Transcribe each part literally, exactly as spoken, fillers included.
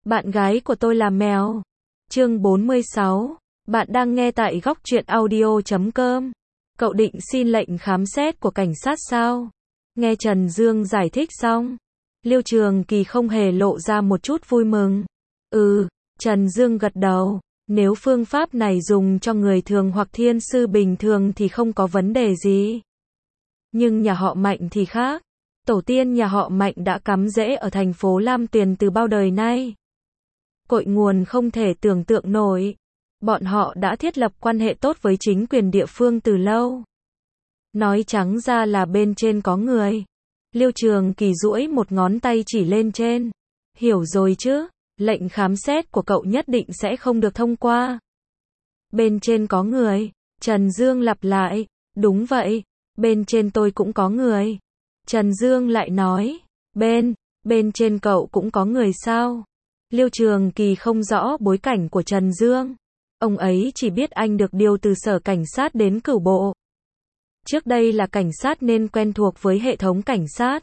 Bạn gái của tôi là mèo. Chương bốn mươi sáu. Bạn đang nghe tại góc truyện audio chấm com. Cậu định xin lệnh khám xét của cảnh sát sao? Nghe Trần Dương giải thích xong, Liêu Trường Kỳ không hề lộ ra một chút vui mừng. Ừ, Trần Dương gật đầu. Nếu phương pháp này dùng cho người thường hoặc thiên sư bình thường thì không có vấn đề gì. Nhưng nhà họ Mạnh thì khác. Tổ tiên nhà họ Mạnh đã cắm rễ ở thành phố Lam Tuyền từ bao đời nay. Cội nguồn không thể tưởng tượng nổi. Bọn họ đã thiết lập quan hệ tốt với chính quyền địa phương từ lâu. Nói trắng ra là bên trên có người. Liêu Trường Kỳ duỗi một ngón tay chỉ lên trên. Hiểu rồi chứ, lệnh khám xét của cậu nhất định sẽ không được thông qua. Bên trên có người. Trần Dương lặp lại. Đúng vậy, bên trên tôi cũng có người. Trần Dương lại nói. Bên, bên trên cậu cũng có người sao? Liêu Trường Kỳ không rõ bối cảnh của Trần Dương. Ông ấy chỉ biết anh được điều từ sở cảnh sát đến cửu bộ. Trước đây là cảnh sát nên quen thuộc với hệ thống cảnh sát.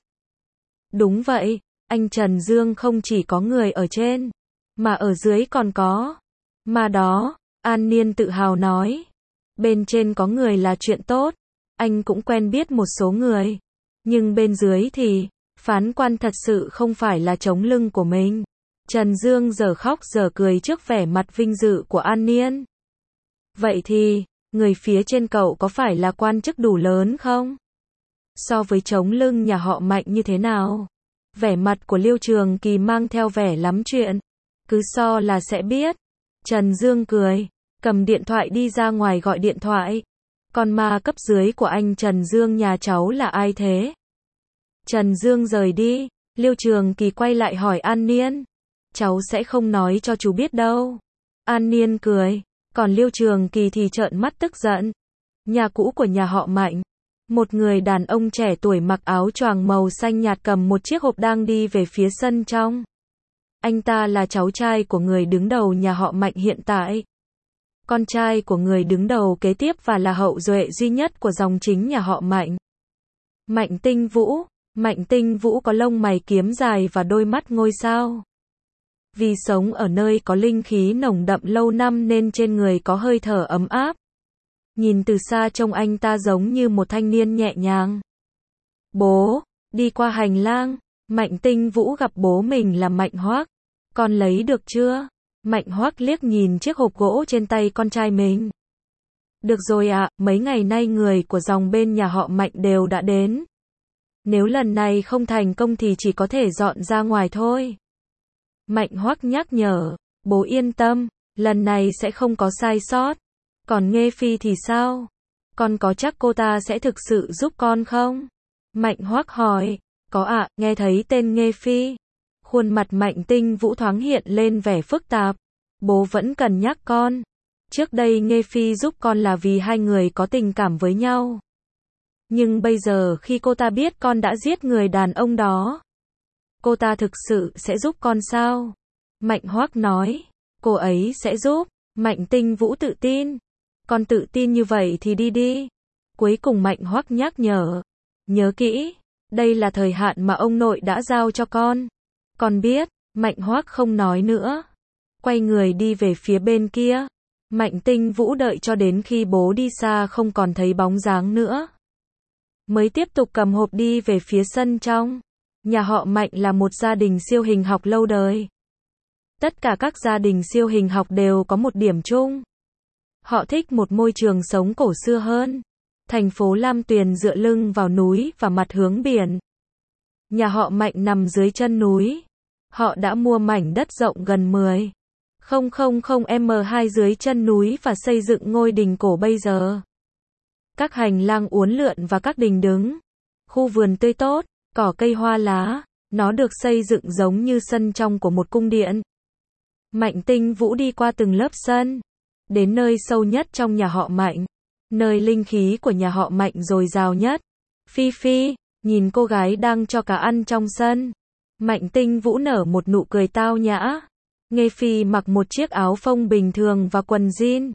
Đúng vậy, anh Trần Dương không chỉ có người ở trên, mà ở dưới còn có. Mà đó, An Niên tự hào nói. Bên trên có người là chuyện tốt. Anh cũng quen biết một số người. Nhưng bên dưới thì, phán quan thật sự không phải là chống lưng của mình. Trần Dương giờ khóc giờ cười trước vẻ mặt vinh dự của An Niên. Vậy thì, người phía trên cậu có phải là quan chức đủ lớn không? So với chống lưng nhà họ Mạnh như thế nào? Vẻ mặt của Liêu Trường Kỳ mang theo vẻ lắm chuyện. Cứ so là sẽ biết. Trần Dương cười, cầm điện thoại đi ra ngoài gọi điện thoại. Con ma cấp dưới của anh Trần Dương nhà cháu là ai thế? Trần Dương rời đi, Liêu Trường Kỳ quay lại hỏi An Niên. Cháu sẽ không nói cho chú biết đâu. An Niên cười, còn Liêu Trường Kỳ thì trợn mắt tức giận. Nhà cũ của nhà họ Mạnh. Một người đàn ông trẻ tuổi mặc áo choàng màu xanh nhạt cầm một chiếc hộp đang đi về phía sân trong. Anh ta là cháu trai của người đứng đầu nhà họ Mạnh hiện tại. Con trai của người đứng đầu kế tiếp và là hậu duệ duy nhất của dòng chính nhà họ Mạnh. Mạnh Tinh Vũ. Mạnh Tinh Vũ có lông mày kiếm dài và đôi mắt ngôi sao. Vì sống ở nơi có linh khí nồng đậm lâu năm nên trên người có hơi thở ấm áp. Nhìn từ xa trông anh ta giống như một thanh niên nhẹ nhàng. Bố, đi qua hành lang, Mạnh Tinh Vũ gặp bố mình là Mạnh Hoác. Con lấy được chưa? Mạnh Hoác liếc nhìn chiếc hộp gỗ trên tay con trai mình. Được rồi ạ, mấy ngày nay người của dòng bên nhà họ Mạnh đều đã đến. Nếu lần này không thành công thì chỉ có thể dọn ra ngoài thôi. Mạnh Hoác nhắc nhở, bố yên tâm, lần này sẽ không có sai sót. Còn Nghê Phi thì sao? Con có chắc cô ta sẽ thực sự giúp con không? Mạnh Hoác hỏi, có ạ, nghe thấy tên Nghê Phi. Khuôn mặt Mạnh Tinh Vũ thoáng hiện lên vẻ phức tạp. Bố vẫn cần nhắc con. Trước đây Nghê Phi giúp con là vì hai người có tình cảm với nhau. Nhưng bây giờ khi cô ta biết con đã giết người đàn ông đó, cô ta thực sự sẽ giúp con sao? Mạnh Hoác nói, cô ấy sẽ giúp. Mạnh Tinh Vũ tự tin. Con tự tin như vậy thì đi đi. Cuối cùng Mạnh Hoác nhắc nhở. Nhớ kỹ, đây là thời hạn mà ông nội đã giao cho con. Con biết. Mạnh Hoác không nói nữa. Quay người đi về phía bên kia. Mạnh Tinh Vũ đợi cho đến khi bố đi xa không còn thấy bóng dáng nữa, mới tiếp tục cầm hộp đi về phía sân trong. Nhà họ Mạnh là một gia đình siêu hình học lâu đời. Tất cả các gia đình siêu hình học đều có một điểm chung. Họ thích một môi trường sống cổ xưa hơn. Thành phố Lam Tuyền dựa lưng vào núi và mặt hướng biển. Nhà họ Mạnh nằm dưới chân núi. Họ đã mua mảnh đất rộng gần mười phẩy không không không mét vuông dưới chân núi và xây dựng ngôi đình cổ bây giờ. Các hành lang uốn lượn và các đình đứng. Khu vườn tươi tốt, cỏ cây hoa lá. Nó được xây dựng giống như sân trong của một cung điện. Mạnh Tinh Vũ đi qua từng lớp sân. Đến nơi sâu nhất trong nhà họ Mạnh. Nơi linh khí của nhà họ Mạnh dồi dào nhất. Phi Phi, nhìn cô gái đang cho cá ăn trong sân. Mạnh Tinh Vũ nở một nụ cười tao nhã. Nghê Phi mặc một chiếc áo phông bình thường và quần jean.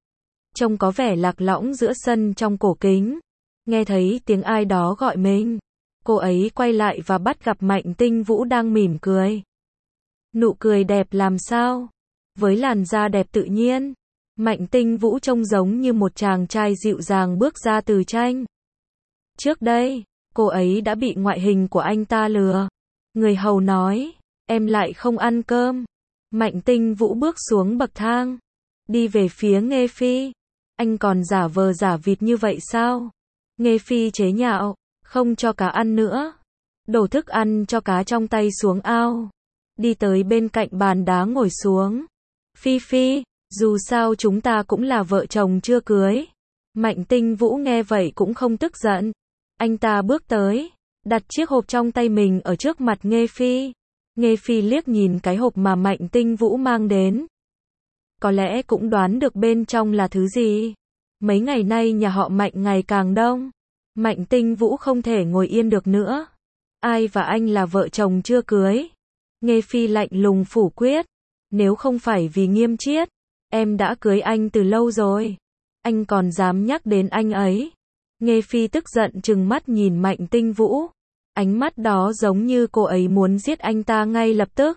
Trông có vẻ lạc lõng giữa sân trong cổ kính. Nghe thấy tiếng ai đó gọi mình. Cô ấy quay lại và bắt gặp Mạnh Tinh Vũ đang mỉm cười. Nụ cười đẹp làm sao? Với làn da đẹp tự nhiên, Mạnh Tinh Vũ trông giống như một chàng trai dịu dàng bước ra từ tranh. Trước đây, cô ấy đã bị ngoại hình của anh ta lừa. Người hầu nói, em lại không ăn cơm. Mạnh Tinh Vũ bước xuống bậc thang, đi về phía Nghê Phi. Anh còn giả vờ giả vịt như vậy sao? Nghê Phi chế nhạo, không cho cá ăn nữa. Đổ thức ăn cho cá trong tay xuống ao. Đi tới bên cạnh bàn đá ngồi xuống. Phi Phi, dù sao chúng ta cũng là vợ chồng chưa cưới. Mạnh Tinh Vũ nghe vậy cũng không tức giận. Anh ta bước tới, đặt chiếc hộp trong tay mình ở trước mặt Nghê Phi. Nghê Phi liếc nhìn cái hộp mà Mạnh Tinh Vũ mang đến. Có lẽ cũng đoán được bên trong là thứ gì. Mấy ngày nay nhà họ Mạnh ngày càng đông. Mạnh Tinh Vũ không thể ngồi yên được nữa. Ai và anh là vợ chồng chưa cưới? Nghê Phi lạnh lùng phủ quyết. Nếu không phải vì Nghiêm Chiết, em đã cưới anh từ lâu rồi. Anh còn dám nhắc đến anh ấy. Nghê Phi tức giận trừng mắt nhìn Mạnh Tinh Vũ. Ánh mắt đó giống như cô ấy muốn giết anh ta ngay lập tức.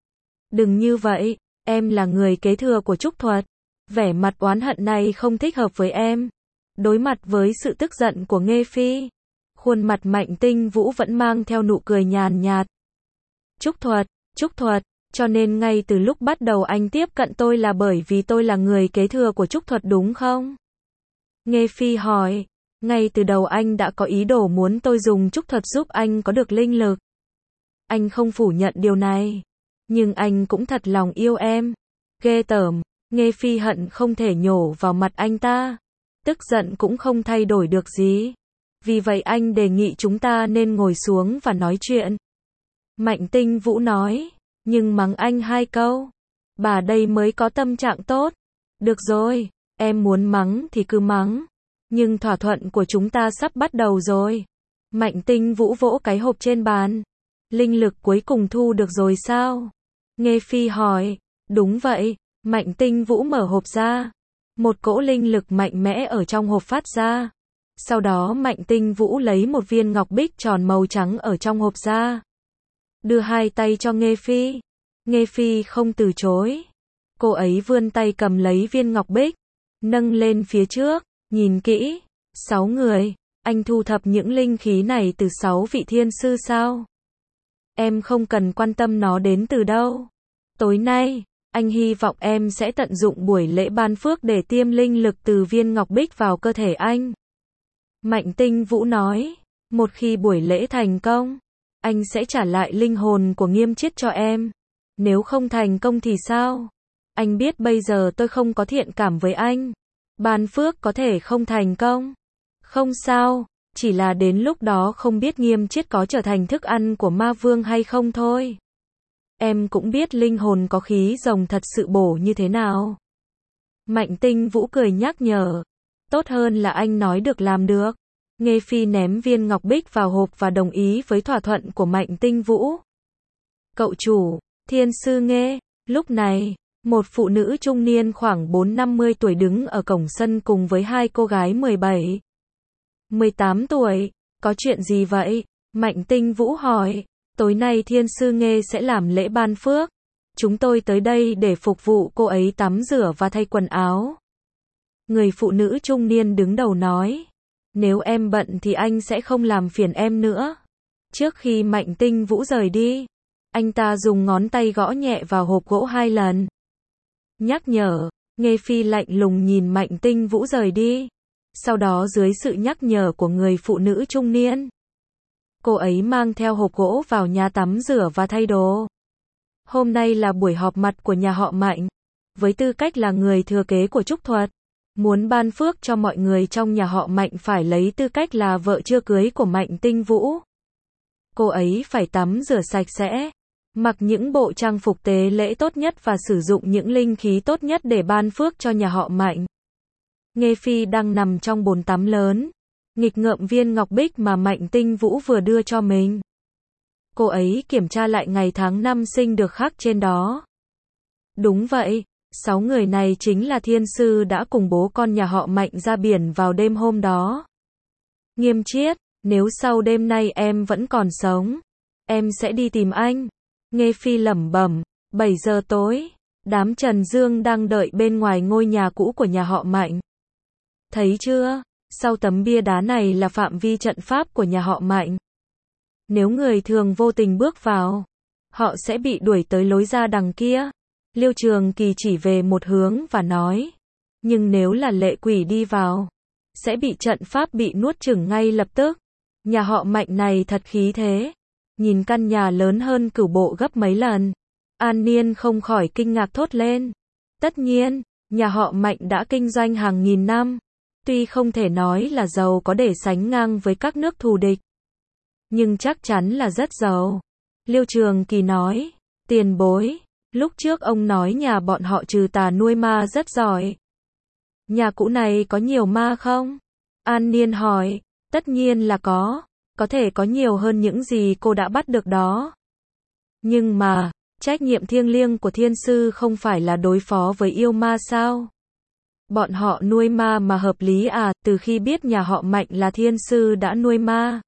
Đừng như vậy, em là người kế thừa của Trúc Thuật. Vẻ mặt oán hận này không thích hợp với em. Đối mặt với sự tức giận của Nghê Phi, khuôn mặt Mạnh Tinh Vũ vẫn mang theo nụ cười nhàn nhạt. Trúc Thuật, Trúc Thuật, cho nên ngay từ lúc bắt đầu anh tiếp cận tôi là bởi vì tôi là người kế thừa của Trúc Thuật đúng không? Nghê Phi hỏi, ngay từ đầu anh đã có ý đồ muốn tôi dùng Trúc Thuật giúp anh có được linh lực. Anh không phủ nhận điều này, nhưng anh cũng thật lòng yêu em. Ghê tởm, Nghê Phi hận không thể nhổ vào mặt anh ta. Tức giận cũng không thay đổi được gì. Vì vậy anh đề nghị chúng ta nên ngồi xuống và nói chuyện. Mạnh Tinh Vũ nói, nhưng mắng anh hai câu. Bà đây mới có tâm trạng tốt. Được rồi, em muốn mắng thì cứ mắng. Nhưng thỏa thuận của chúng ta sắp bắt đầu rồi. Mạnh Tinh Vũ vỗ cái hộp trên bàn. Linh lực cuối cùng thu được rồi sao? Nghê Phi hỏi. Đúng vậy. Mạnh Tinh Vũ mở hộp ra. Một cỗ linh lực mạnh mẽ ở trong hộp phát ra. Sau đó Mạnh Tinh Vũ lấy một viên ngọc bích tròn màu trắng ở trong hộp ra. Đưa hai tay cho Nghê Phi. Nghê Phi không từ chối. Cô ấy vươn tay cầm lấy viên ngọc bích. Nâng lên phía trước. Nhìn kỹ. Sáu người. Anh thu thập những linh khí này từ sáu vị thiên sư sao? Em không cần quan tâm nó đến từ đâu. Tối nay, anh hy vọng em sẽ tận dụng buổi lễ ban phước để tiêm linh lực từ viên ngọc bích vào cơ thể anh. Mạnh Tinh Vũ nói, một khi buổi lễ thành công, anh sẽ trả lại linh hồn của Nghiêm Chiết cho em. Nếu không thành công thì sao? Anh biết bây giờ tôi không có thiện cảm với anh. Ban phước có thể không thành công. Không sao, chỉ là đến lúc đó không biết Nghiêm Chiết có trở thành thức ăn của ma vương hay không thôi. Em cũng biết linh hồn có khí rồng thật sự bổ như thế nào. Mạnh Tinh Vũ cười nhắc nhở. Tốt hơn là anh nói được làm được. Nghê Phi ném viên ngọc bích vào hộp và đồng ý với thỏa thuận của Mạnh Tinh Vũ. Cậu chủ, thiên sư Nghê. Lúc này, một phụ nữ trung niên khoảng bốn năm mươi tuổi đứng ở cổng sân cùng với hai cô gái mười bảy, mười tám tuổi. Có chuyện gì vậy? Mạnh Tinh Vũ hỏi. Tối nay thiên sư Nghê sẽ làm lễ ban phước. Chúng tôi tới đây để phục vụ cô ấy tắm rửa và thay quần áo. Người phụ nữ trung niên đứng đầu nói. Nếu em bận thì anh sẽ không làm phiền em nữa. Trước khi Mạnh Tinh Vũ rời đi, anh ta dùng ngón tay gõ nhẹ vào hộp gỗ hai lần. Nhắc nhở, Nghê Phi lạnh lùng nhìn Mạnh Tinh Vũ rời đi. Sau đó dưới sự nhắc nhở của người phụ nữ trung niên, cô ấy mang theo hộp gỗ vào nhà tắm rửa và thay đồ. Hôm nay là buổi họp mặt của nhà họ Mạnh. Với tư cách là người thừa kế của Trúc Thuật, muốn ban phước cho mọi người trong nhà họ Mạnh phải lấy tư cách là vợ chưa cưới của Mạnh Tinh Vũ. Cô ấy phải tắm rửa sạch sẽ, mặc những bộ trang phục tế lễ tốt nhất và sử dụng những linh khí tốt nhất để ban phước cho nhà họ Mạnh. Nghê Phi đang nằm trong bồn tắm lớn, nghịch ngợm viên ngọc bích mà Mạnh Tinh Vũ vừa đưa cho mình. Cô ấy kiểm tra lại ngày tháng năm sinh được khắc trên đó. Đúng vậy, sáu người này chính là thiên sư đã cùng bố con nhà họ Mạnh ra biển vào đêm hôm đó. Nghiêm Chiết, nếu sau đêm nay em vẫn còn sống, em sẽ đi tìm anh. Nghê Phi lẩm bẩm. bảy giờ tối, đám Trần Dương đang đợi bên ngoài ngôi nhà cũ của nhà họ Mạnh. Thấy chưa? Sau tấm bia đá này là phạm vi trận pháp của nhà họ Mạnh. Nếu người thường vô tình bước vào, họ sẽ bị đuổi tới lối ra đằng kia. Liêu Trường Kỳ chỉ về một hướng và nói, nhưng nếu là lệ quỷ đi vào, sẽ bị trận pháp bị nuốt chửng ngay lập tức. Nhà họ Mạnh này thật khí thế. Nhìn căn nhà lớn hơn cửu bộ gấp mấy lần. An Niên không khỏi kinh ngạc thốt lên. Tất nhiên, nhà họ Mạnh đã kinh doanh hàng nghìn năm. Tuy không thể nói là giàu có để sánh ngang với các nước thù địch, nhưng chắc chắn là rất giàu. Liêu Trường Kỳ nói, tiền bối, lúc trước ông nói nhà bọn họ trừ tà nuôi ma rất giỏi. Nhà cũ này có nhiều ma không? An Niên hỏi, tất nhiên là có, có thể có nhiều hơn những gì cô đã bắt được đó. Nhưng mà, trách nhiệm thiêng liêng của thiên sư không phải là đối phó với yêu ma sao? Bọn họ nuôi ma mà hợp lý à, từ khi biết nhà họ Mạnh là thiên sư đã nuôi ma.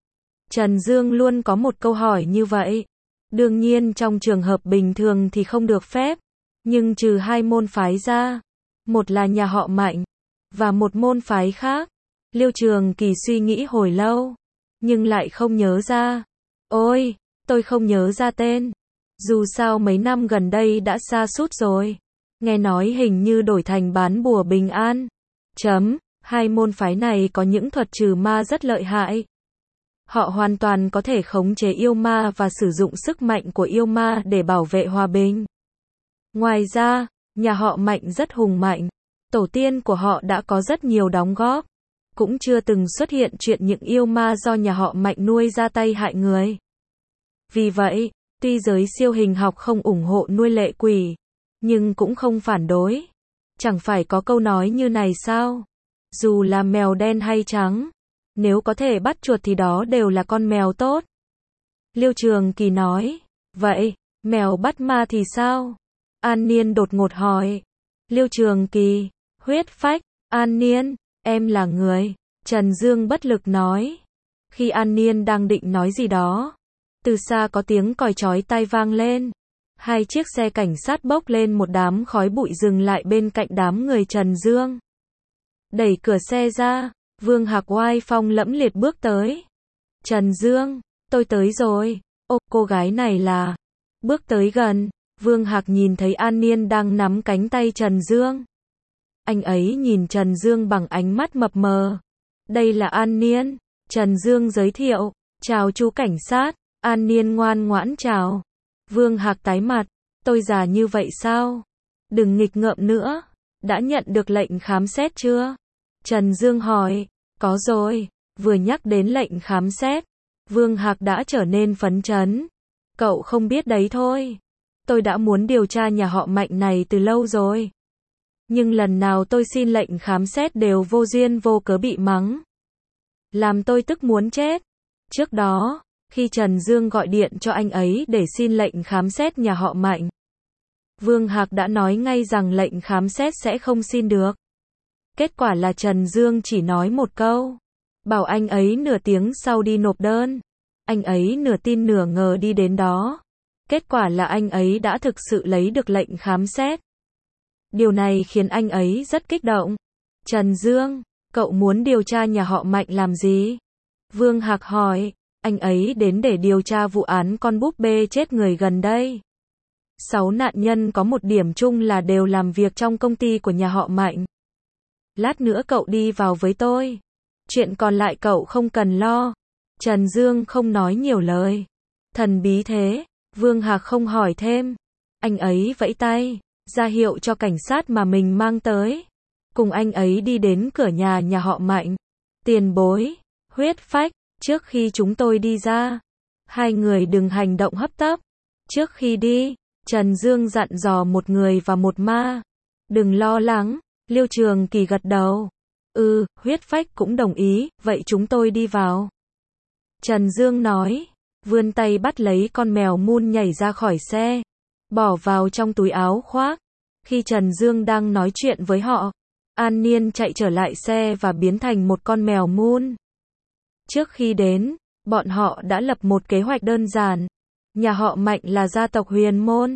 Trần Dương luôn có một câu hỏi như vậy. Đương nhiên trong trường hợp bình thường thì không được phép, nhưng trừ hai môn phái ra, một là nhà họ Mạnh, và một môn phái khác. Liêu Trường Kỳ suy nghĩ hồi lâu, nhưng lại không nhớ ra. Ôi, tôi không nhớ ra tên. Dù sao mấy năm gần đây đã sa sút rồi. Nghe nói hình như đổi thành bán bùa bình an. Chấm, hai môn phái này có những thuật trừ ma rất lợi hại. Họ hoàn toàn có thể khống chế yêu ma và sử dụng sức mạnh của yêu ma để bảo vệ hòa bình. Ngoài ra, nhà họ Mạnh rất hùng mạnh. Tổ tiên của họ đã có rất nhiều đóng góp. Cũng chưa từng xuất hiện chuyện những yêu ma do nhà họ Mạnh nuôi ra tay hại người. Vì vậy, tuy giới siêu hình học không ủng hộ nuôi lệ quỷ, nhưng cũng không phản đối. Chẳng phải có câu nói như này sao? Dù là mèo đen hay trắng, nếu có thể bắt chuột thì đó đều là con mèo tốt. Liêu Trường Kỳ nói, vậy, mèo bắt ma thì sao? An Niên đột ngột hỏi. Liêu Trường Kỳ, huyết phách. An Niên, em là người. Trần Dương bất lực nói. Khi An Niên đang định nói gì đó, từ xa có tiếng còi chói tai vang lên. Hai chiếc xe cảnh sát bốc lên một đám khói bụi dừng lại bên cạnh đám người Trần Dương. Đẩy cửa xe ra, Vương Hạc oai phong lẫm liệt bước tới. Trần Dương, tôi tới rồi. Ô, cô gái này là... Bước tới gần, Vương Hạc nhìn thấy An Niên đang nắm cánh tay Trần Dương. Anh ấy nhìn Trần Dương bằng ánh mắt mập mờ. Đây là An Niên. Trần Dương giới thiệu. Chào chú cảnh sát. An Niên ngoan ngoãn chào. Vương Hạc tái mặt. Tôi già như vậy sao? Đừng nghịch ngợm nữa. Đã nhận được lệnh khám xét chưa? Trần Dương hỏi. Có rồi. Vừa nhắc đến lệnh khám xét, Vương Hạc đã trở nên phấn chấn. Cậu không biết đấy thôi. Tôi đã muốn điều tra nhà họ Mạnh này từ lâu rồi. Nhưng lần nào tôi xin lệnh khám xét đều vô duyên vô cớ bị mắng. Làm tôi tức muốn chết. Trước đó, khi Trần Dương gọi điện cho anh ấy để xin lệnh khám xét nhà họ Mạnh, Vương Hạc đã nói ngay rằng lệnh khám xét sẽ không xin được. Kết quả là Trần Dương chỉ nói một câu, bảo anh ấy nửa tiếng sau đi nộp đơn. Anh ấy nửa tin nửa ngờ đi đến đó. Kết quả là anh ấy đã thực sự lấy được lệnh khám xét. Điều này khiến anh ấy rất kích động. Trần Dương, cậu muốn điều tra nhà họ Mạnh làm gì? Vương Hạc hỏi. Anh ấy đến để điều tra vụ án con búp bê chết người gần đây. Sáu nạn nhân có một điểm chung là đều làm việc trong công ty của nhà họ Mạnh. Lát nữa cậu đi vào với tôi. Chuyện còn lại cậu không cần lo. Trần Dương không nói nhiều lời. Thần bí thế. Vương Hạc không hỏi thêm. Anh ấy vẫy tay, ra hiệu cho cảnh sát mà mình mang tới. Cùng anh ấy đi đến cửa nhà nhà họ Mạnh. Tiền bối, huyết phách, trước khi chúng tôi đi ra, hai người đừng hành động hấp tấp. Trước khi đi, Trần Dương dặn dò một người và một ma. Đừng lo lắng. Liêu Trường Kỳ gật đầu. Ừ, huyết phách cũng đồng ý, vậy chúng tôi đi vào. Trần Dương nói, vươn tay bắt lấy con mèo mun nhảy ra khỏi xe, bỏ vào trong túi áo khoác. Khi Trần Dương đang nói chuyện với họ, An Niên chạy trở lại xe và biến thành một con mèo mun. Trước khi đến, bọn họ đã lập một kế hoạch đơn giản. Nhà họ Mạnh là gia tộc huyền môn.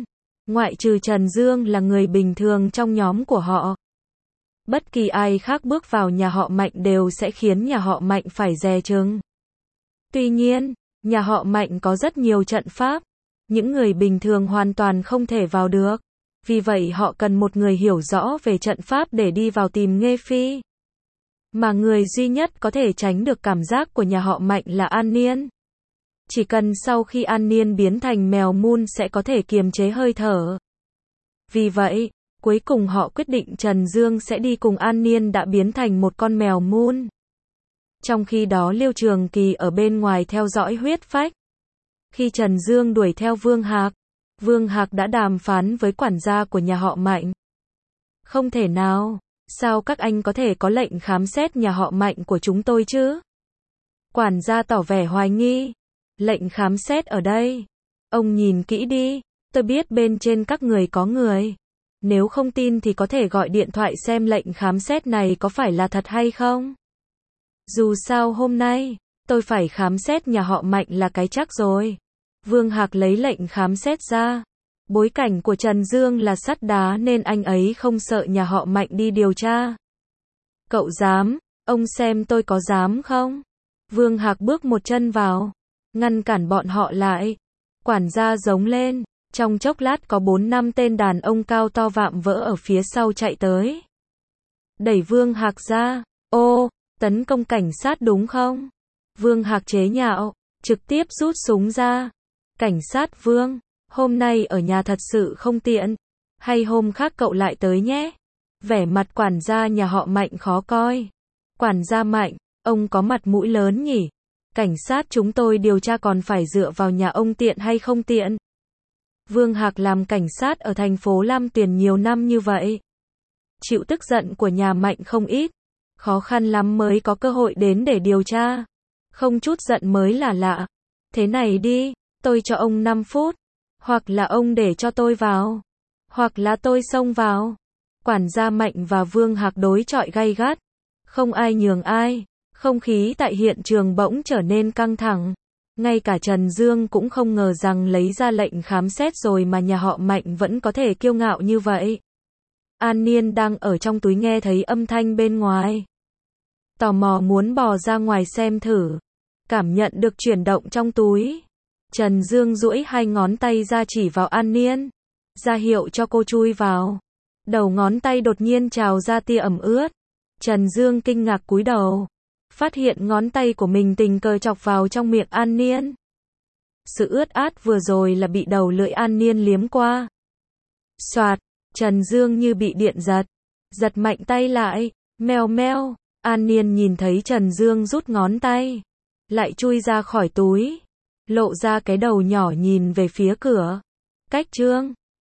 Ngoại trừ Trần Dương là người bình thường trong nhóm của họ. Bất kỳ ai khác bước vào nhà họ Mạnh đều sẽ khiến nhà họ Mạnh phải dè chừng. Tuy nhiên, nhà họ Mạnh có rất nhiều trận pháp. Những người bình thường hoàn toàn không thể vào được. Vì vậy họ cần một người hiểu rõ về trận pháp để đi vào tìm Nghê Phi. Mà người duy nhất có thể tránh được cảm giác của nhà họ Mạnh là An Niên. Chỉ cần sau khi An Niên biến thành mèo mun sẽ có thể kiềm chế hơi thở. Vì vậy, cuối cùng họ quyết định Trần Dương sẽ đi cùng An Niên đã biến thành một con mèo mun. Trong khi đó Liêu Trường Kỳ ở bên ngoài theo dõi huyết phách. Khi Trần Dương đuổi theo Vương Hạc, Vương Hạc đã đàm phán với quản gia của nhà họ Mạnh. Không thể nào, sao các anh có thể có lệnh khám xét nhà họ Mạnh của chúng tôi chứ? Quản gia tỏ vẻ hoài nghi. Lệnh khám xét ở đây. Ông nhìn kỹ đi, tôi biết bên trên các người có người. Nếu không tin thì có thể gọi điện thoại xem lệnh khám xét này có phải là thật hay không. Dù sao hôm nay, tôi phải khám xét nhà họ Mạnh là cái chắc rồi. Vương Hạc lấy lệnh khám xét ra. Bối cảnh của Trần Dương là sắt đá nên anh ấy không sợ nhà họ Mạnh đi điều tra. Cậu dám, ông xem tôi có dám không? Vương Hạc bước một chân vào, ngăn cản bọn họ lại. Quản gia giống lên, trong chốc lát có bốn năm tên đàn ông cao to vạm vỡ ở phía sau chạy tới. Đẩy Vương Hạc ra, ô, tấn công cảnh sát đúng không? Vương Hạc chế nhạo, trực tiếp rút súng ra. Cảnh sát Vương, hôm nay ở nhà thật sự không tiện, hay hôm khác cậu lại tới nhé. Vẻ mặt quản gia nhà họ Mạnh khó coi. Quản gia Mạnh, ông có mặt mũi lớn nhỉ? Cảnh sát chúng tôi điều tra còn phải dựa vào nhà ông tiện hay không tiện? Vương Hạc làm cảnh sát ở thành phố Lam Tuyền nhiều năm như vậy. Chịu tức giận của nhà Mạnh không ít. Khó khăn lắm mới có cơ hội đến để điều tra. Không chút giận mới là lạ. Thế này đi, tôi cho ông năm phút. Hoặc là ông để cho tôi vào. Hoặc là tôi xông vào. Quản gia Mạnh và Vương Hạc đối chọi gay gắt. Không ai nhường ai. Không khí tại hiện trường bỗng trở nên căng thẳng. Ngay cả Trần Dương cũng không ngờ rằng lấy ra lệnh khám xét rồi mà nhà họ Mạnh vẫn có thể kiêu ngạo như vậy. An Niên đang ở trong túi nghe thấy âm thanh bên ngoài. Tò mò muốn bò ra ngoài xem thử. Cảm nhận được chuyển động trong túi. Trần Dương duỗi hai ngón tay ra chỉ vào An Niên. Ra hiệu cho cô chui vào. Đầu ngón tay đột nhiên trào ra tia ẩm ướt. Trần Dương kinh ngạc cúi đầu. Phát hiện ngón tay của mình tình cờ chọc vào trong miệng An Niên. Sự ướt át vừa rồi là bị đầu lưỡi An Niên liếm qua. Xoạt, Trần Dương như bị điện giật. Giật mạnh tay lại, meo meo. An Niên nhìn thấy Trần Dương rút ngón tay. Lại chui ra khỏi túi. Lộ ra cái đầu nhỏ nhìn về phía cửa. Cách Trương.